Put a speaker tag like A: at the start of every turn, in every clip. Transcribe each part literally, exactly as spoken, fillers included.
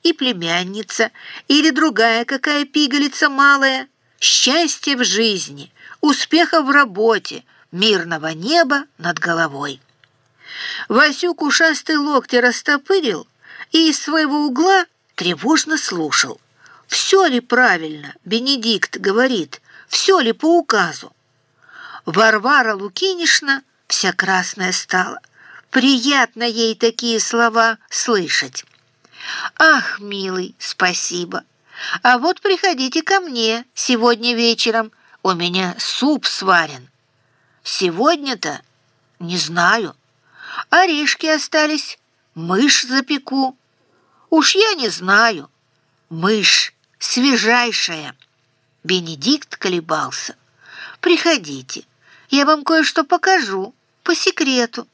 A: и племянница, или другая какая пигалица малая, счастья в жизни, успеха в работе, мирного неба над головой. Васюк ушастый локти растопырил и из своего угла тревожно слушал. Все ли правильно, Бенедикт говорит, все ли по указу? Варвара Лукинишна вся красная стала. Приятно ей такие слова слышать. «Ах, милый, спасибо. А вот приходите ко мне сегодня вечером. У меня суп сварен». «Сегодня-то? Не знаю. Орешки остались. Мышь запеку». «Уж я не знаю. Мышь свежайшая». Бенедикт колебался. «Приходите, я вам кое-что покажу по секрету».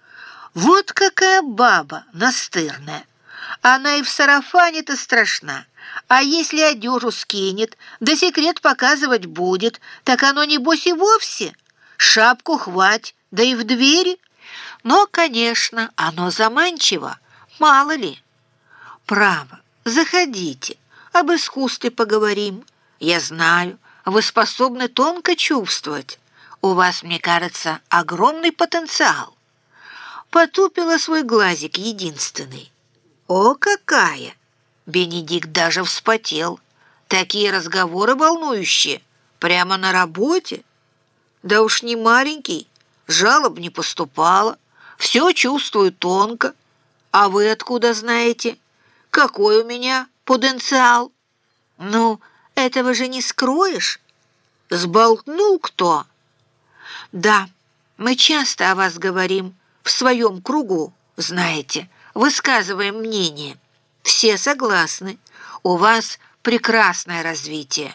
A: Вот какая баба настырная. Она и в сарафане-то страшна. А если одежу скинет, да секрет показывать будет, так оно, небось, и вовсе. Шапку хвать, да и в двери. Но, конечно, оно заманчиво, мало ли. Право, заходите, об искусстве поговорим. Я знаю, вы способны тонко чувствовать. У вас, мне кажется, огромный потенциал. Потупила свой глазик единственный. О, какая! Бенедикт даже вспотел. Такие разговоры волнующие. Прямо на работе. Да уж не маленький. Жалоб не поступало. Все чувствую тонко. А вы откуда знаете? Какой у меня потенциал? Ну, этого же не скроешь. Сболтнул кто? Да, мы часто о вас говорим в своем кругу, знаете, высказываем мнение. Все согласны. У вас прекрасное развитие.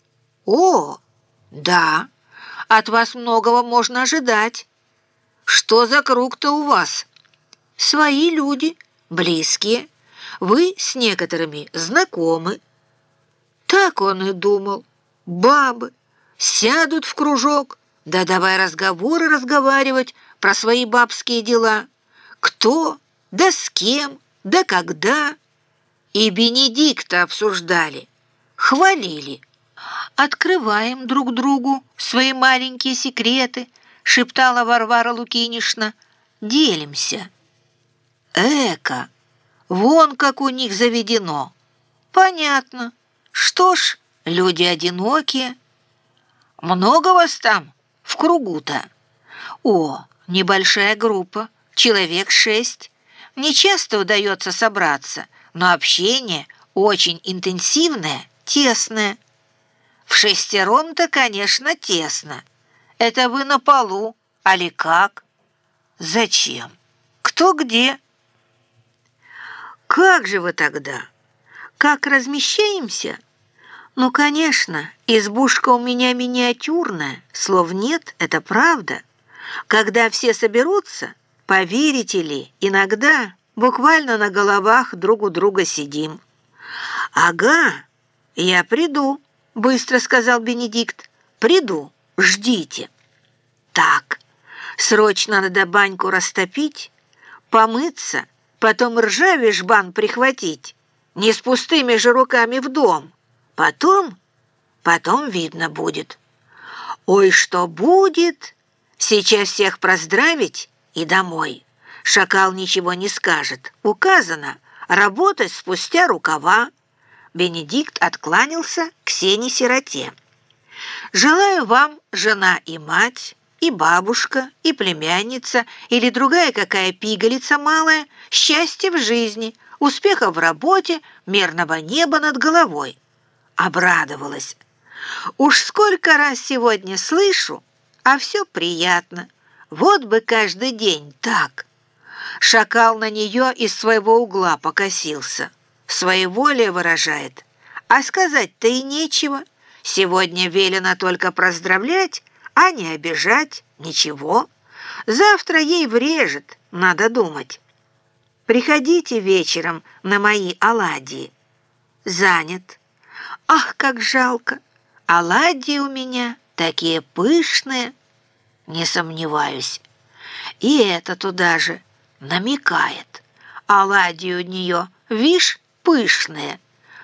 A: О, да, от вас многого можно ожидать. Что за круг-то у вас? Свои люди, близкие. Вы с некоторыми знакомы. Так он и думал. Бабы сядут в кружок, да давай разговоры разговаривать про свои бабские дела. Кто, да с кем, да когда. И Бенедикта обсуждали, хвалили. «Открываем друг другу свои маленькие секреты», шептала Варвара Лукинишна. «Делимся». Эка, вон как у них заведено. Понятно. Что ж, люди одинокие. Много вас там в кругу-то? О, небольшая группа, человек шесть. Не часто удается собраться, но общение очень интенсивное, тесное. В шестером-то, конечно, тесно. Это вы на полу, али как? Зачем? Кто где? Как же вы тогда? Как размещаемся? Ну, конечно, избушка у меня миниатюрная, слов нет, это правда. Когда все соберутся, поверите ли, иногда буквально на головах друг у друга сидим. «Ага, я приду», — быстро сказал Бенедикт. «Приду, ждите». Так, срочно надо баньку растопить, помыться, потом ржавый жбан прихватить, не с пустыми же руками в дом. Потом, потом видно будет. Ой, что будет? Сейчас всех поздравить и домой. Шакал ничего не скажет. Указано работать спустя рукава. Бенедикт откланялся к Сене-сироте. Желаю вам, жена и мать, и бабушка, и племянница, или другая какая пигалица малая, счастья в жизни, успеха в работе, мирного неба над головой. Обрадовалась. Уж сколько раз сегодня слышу, а все приятно. Вот бы каждый день так. Шакал на нее из своего угла покосился. Своеволие выражает. А сказать-то и нечего. Сегодня велено только поздравлять, а не обижать. Ничего. Завтра ей врежет, надо думать. Приходите вечером на мои оладьи. Занят. Ах, как жалко! Оладьи у меня такие пышные. Не сомневаюсь. И это туда же намекает. Оладьи у нее, вишь, пышные.